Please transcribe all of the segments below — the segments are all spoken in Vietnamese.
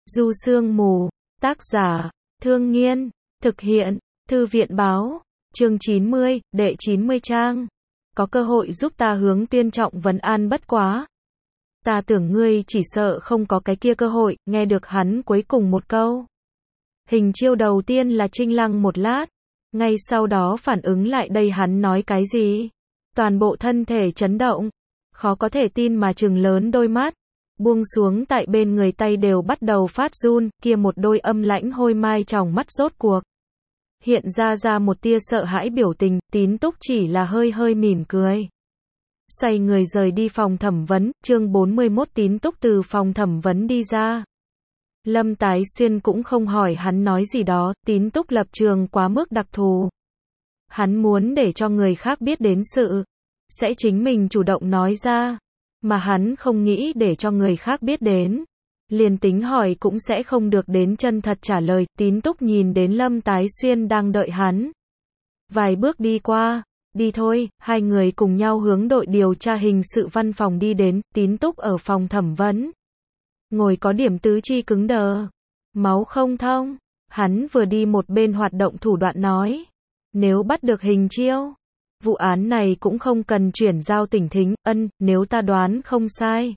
Du Sương Mù, tác giả, Thương Nghiên, thực hiện, Thư viện báo, chương 90, đệ 90 trang. Có cơ hội giúp ta hướng Tuyên Trọng vấn an bất quá. Ta tưởng ngươi chỉ sợ không có cái kia cơ hội, nghe được hắn cuối cùng một câu. Hình chiêu đầu tiên là Trinh Lăng một lát, ngay sau đó phản ứng lại đây hắn nói cái gì. Toàn bộ thân thể chấn động, khó có thể tin mà trừng lớn đôi mắt. Buông xuống tại bên người tay đều bắt đầu phát run, kia một đôi âm lãnh hôi mai tròng mắt rốt cuộc hiện ra một tia sợ hãi biểu tình, Tín Túc chỉ là hơi hơi mỉm cười. Xoay người rời đi phòng thẩm vấn, chương 41 Tín Túc từ phòng thẩm vấn đi ra. Lâm Tái Xuyên cũng không hỏi hắn nói gì đó, Tín Túc lập trường quá mức đặc thù. Hắn muốn để cho người khác biết đến sự, sẽ chính mình chủ động nói ra. Mà hắn không nghĩ để cho người khác biết đến. Liền tính hỏi cũng sẽ không được đến chân thật trả lời. Tín Túc nhìn đến Lâm Tái Xuyên đang đợi hắn. Vài bước đi qua, đi thôi, hai người cùng nhau hướng đội điều tra hình sự văn phòng đi đến. Tín Túc ở phòng thẩm vấn. Ngồi có điểm tứ chi cứng đờ. Máu không thông. Hắn vừa đi một bên hoạt động thủ đoạn nói. Nếu bắt được Hình Chiêu, vụ án này cũng không cần chuyển giao tỉnh thính, nếu ta đoán không sai.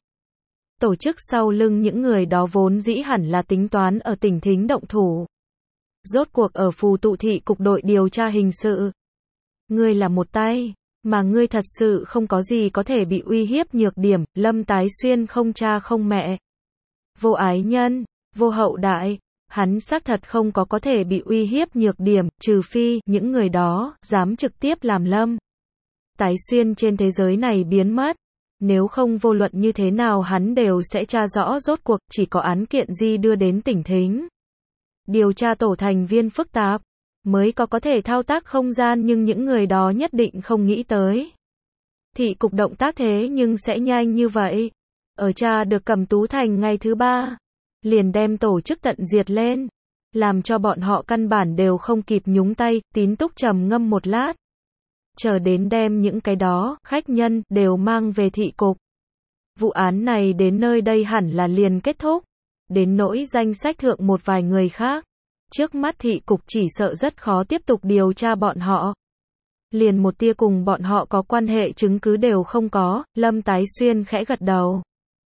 Tổ chức sau lưng những người đó vốn dĩ hẳn là tính toán ở tỉnh thính động thủ. Rốt cuộc ở Phù Tụ thị cục đội điều tra hình sự. Ngươi là một tay, mà ngươi thật sự không có gì có thể bị uy hiếp nhược điểm, Lâm Tái Xuyên không cha không mẹ. Vô ái nhân, vô hậu đại. Hắn xác thật không có thể bị uy hiếp nhược điểm, trừ phi những người đó dám trực tiếp làm Lâm Tái Xuyên trên thế giới này biến mất. Nếu không vô luận như thế nào hắn đều sẽ tra rõ rốt cuộc, chỉ có án kiện gì đưa đến tỉnh thính. Điều tra tổ thành viên phức tạp, mới có thể thao tác không gian, nhưng những người đó nhất định không nghĩ tới. Thị cục động tác thế nhưng sẽ nhanh như vậy. Ở tra được Cẩm Tú Thành ngày thứ 3. Liền đem tổ chức tận diệt lên, làm cho bọn họ căn bản đều không kịp nhúng tay. Tín Túc trầm ngâm một lát, chờ đến đem những cái đó khách nhân đều mang về thị cục. Vụ án này đến nơi đây hẳn là liền kết thúc. Đến nỗi danh sách thượng một vài người khác, trước mắt thị cục chỉ sợ rất khó tiếp tục điều tra bọn họ. Liền một tia cùng bọn họ có quan hệ chứng cứ đều không có. Lâm Tái Xuyên khẽ gật đầu.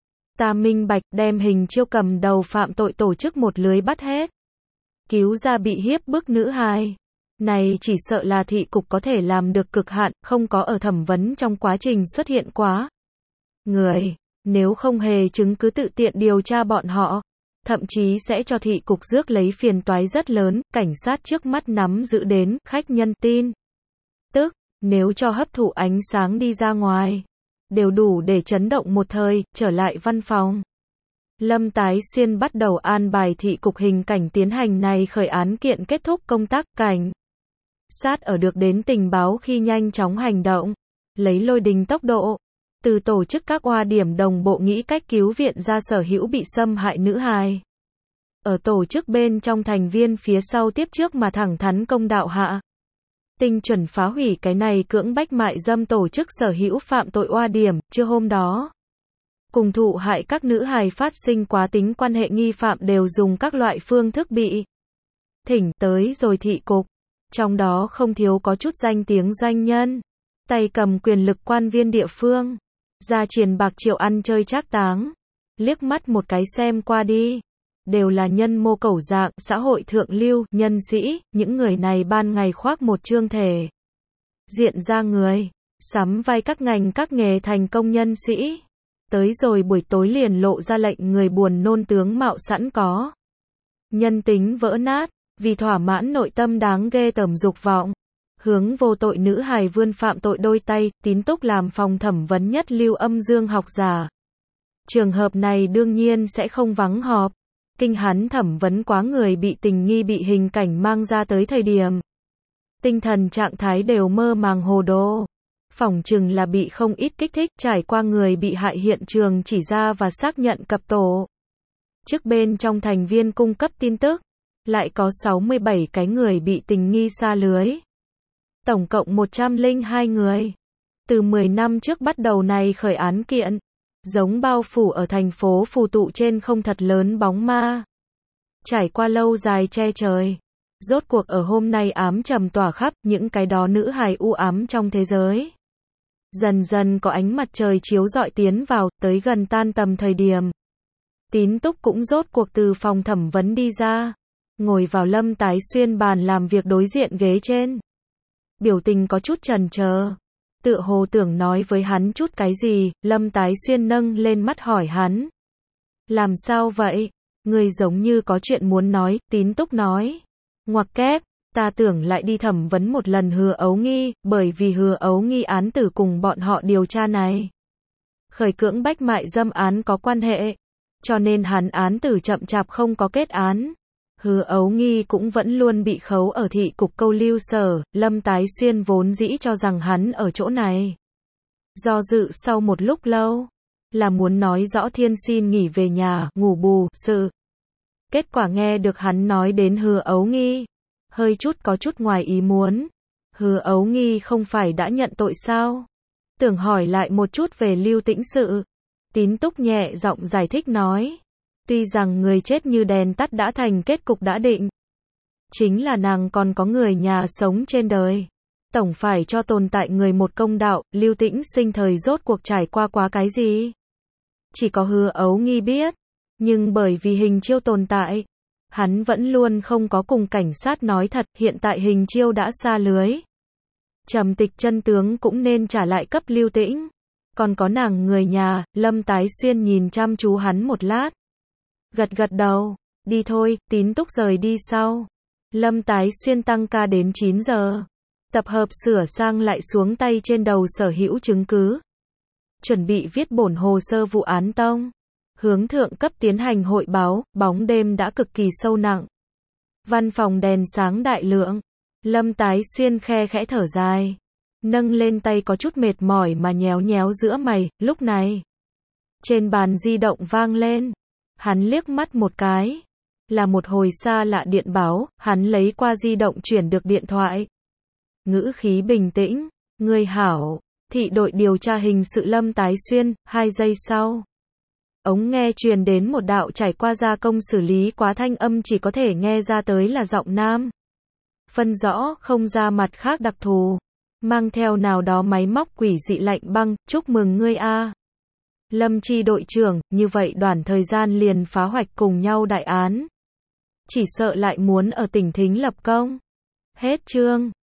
Ta minh bạch, đem Hình Chiêu cầm đầu phạm tội tổ chức một lưới bắt hết. Cứu ra bị hiếp bức nữ hài. Này chỉ sợ là thị cục có thể làm được cực hạn, không có ở thẩm vấn trong quá trình xuất hiện quá. Người, nếu không hề chứng cứ tự tiện điều tra bọn họ, thậm chí sẽ cho thị cục rước lấy phiền toái rất lớn. Cảnh sát trước mắt nắm giữ đến khách nhân tin tức, nếu cho hấp thụ ánh sáng đi ra ngoài, đều đủ để chấn động một thời. Trở lại văn phòng, Lâm Tái Xuyên bắt đầu an bài thị cục hình cảnh tiến hành này khởi án kiện kết thúc công tác. Cảnh sát ở được đến tình báo khi nhanh chóng hành động, lấy lôi đình tốc độ, từ tổ chức các oa điểm đồng bộ nghĩ cách cứu viện ra sở hữu bị xâm hại nữ hài. Ở tổ chức bên trong thành viên phía sau tiếp trước mà thẳng thắn công đạo hạ. Tinh chuẩn phá hủy cái này cưỡng bách mại dâm tổ chức sở hữu phạm tội oa điểm. Trưa hôm đó, cùng thụ hại các nữ hài phát sinh quá tính quan hệ nghi phạm đều dùng các loại phương thức bị thỉnh tới rồi thị cục. Trong đó không thiếu có chút danh tiếng doanh nhân, tay cầm quyền lực quan viên địa phương, ra triền bạc triệu ăn chơi trác táng. Liếc mắt một cái xem qua đi, đều là nhân mô cẩu dạng, xã hội thượng lưu, nhân sĩ. Những người này ban ngày khoác một trương thể diện ra người, sắm vai các ngành các nghề thành công nhân sĩ. Tới rồi buổi tối liền lộ ra lệnh người buồn nôn tướng mạo sẵn có. Nhân tính vỡ nát, vì thỏa mãn nội tâm đáng ghê tởm dục vọng. Hướng vô tội nữ hài vươn phạm tội đôi tay. Tín Túc làm phòng thẩm vấn nhất lưu âm dương học giả. Trường hợp này đương nhiên sẽ không vắng họp. Kinh hắn thẩm vấn quá người bị tình nghi bị hình cảnh mang ra tới thời điểm, tinh thần trạng thái đều mơ màng hồ đồ. Phỏng chừng là bị không ít kích thích. Trải qua người bị hại hiện trường chỉ ra và xác nhận cập tổ chức bên trong thành viên cung cấp tin tức, lại có 67 cái người bị tình nghi sa lưới. Tổng cộng 102 người. Từ 10 năm trước bắt đầu này khởi án kiện, giống bao phủ ở thành phố Phù Tụ trên không thật lớn bóng ma. trải qua lâu dài che trời. Rốt cuộc ở hôm nay ám trầm tỏa khắp những cái đó nữ hài u ám trong thế giới. Dần dần có ánh mặt trời chiếu rọi tiến vào, tới gần tan tầm thời điểm. Tín Túc cũng rốt cuộc từ phòng thẩm vấn đi ra. Ngồi vào Lâm Tái Xuyên bàn làm việc đối diện ghế trên. Biểu tình có chút chần chờ. Tựa hồ tưởng nói với hắn chút cái gì, Lâm Tái Xuyên nâng lên mắt hỏi hắn. Làm sao vậy? Người giống như có chuyện muốn nói, Tín Túc nói. Ngoặc kép, ta tưởng lại đi thẩm vấn một lần Hứa Ấu Nghi, bởi vì Hứa Ấu Nghi án tử cùng bọn họ điều tra này. Khởi cưỡng bách mại dâm án có quan hệ, cho nên hắn án tử chậm chạp không có kết án. Hứa Ấu Nghi cũng vẫn luôn bị khấu ở thị cục câu lưu sở, Lâm Tái Xuyên vốn dĩ cho rằng hắn ở chỗ này. Do dự sau một lúc lâu, là muốn nói rõ Thiên xin nghỉ về nhà, ngủ bù, sự. Kết quả nghe được hắn nói đến Hứa Ấu Nghi, hơi chút có chút ngoài ý muốn. Hứa Ấu Nghi không phải đã nhận tội sao? Tưởng hỏi lại một chút về Lưu Tĩnh sự. Tín Túc nhẹ giọng giải thích nói. Tuy rằng người chết như đèn tắt đã thành kết cục đã định. Chính là nàng còn có người nhà sống trên đời. Tổng phải cho tồn tại người một công đạo, Lưu Tĩnh sinh thời rốt cuộc trải qua quá cái gì? Chỉ có Hứa Ấu Nghi biết. Nhưng bởi vì Hình Chiêu tồn tại, hắn vẫn luôn không có cùng cảnh sát nói thật, hiện tại Hình Chiêu đã xa lưới. Trầm Tịch chân tướng cũng nên trả lại cấp Lưu Tĩnh. Còn có nàng người nhà, Lâm Tái Xuyên nhìn chăm chú hắn một lát. Gật gật đầu, đi thôi, Tín Túc rời đi sau. Lâm Tái Xuyên tăng ca đến 9 giờ. Tập hợp sửa sang lại xuống tay trên đầu sở hữu chứng cứ. Chuẩn bị viết bổn hồ sơ vụ án tông. Hướng thượng cấp tiến hành hội báo, bóng đêm đã cực kỳ sâu nặng. Văn phòng đèn sáng đại lượng. Lâm Tái Xuyên khe khẽ thở dài. Nâng lên tay có chút mệt mỏi mà nhéo nhéo giữa mày, lúc này. Trên bàn di động vang lên. Hắn liếc mắt một cái. Là một hồi xa lạ điện báo, hắn lấy qua di động chuyển được điện thoại. Ngữ khí bình tĩnh. Người hảo, thị đội điều tra hình sự Lâm Tái Xuyên, 2 giây sau. Ống nghe truyền đến một đạo trải qua gia công xử lý quá thanh âm chỉ có thể nghe ra tới là giọng nam. Phân rõ không ra mặt khác đặc thù. Mang theo nào đó máy móc quỷ dị lạnh băng, chúc mừng ngươi a. Lâm Chi đội trưởng, như vậy đoạn thời gian liền phá hoạch cùng nhau đại án. Chỉ sợ lại muốn ở tỉnh Thính lập công. Hết chương.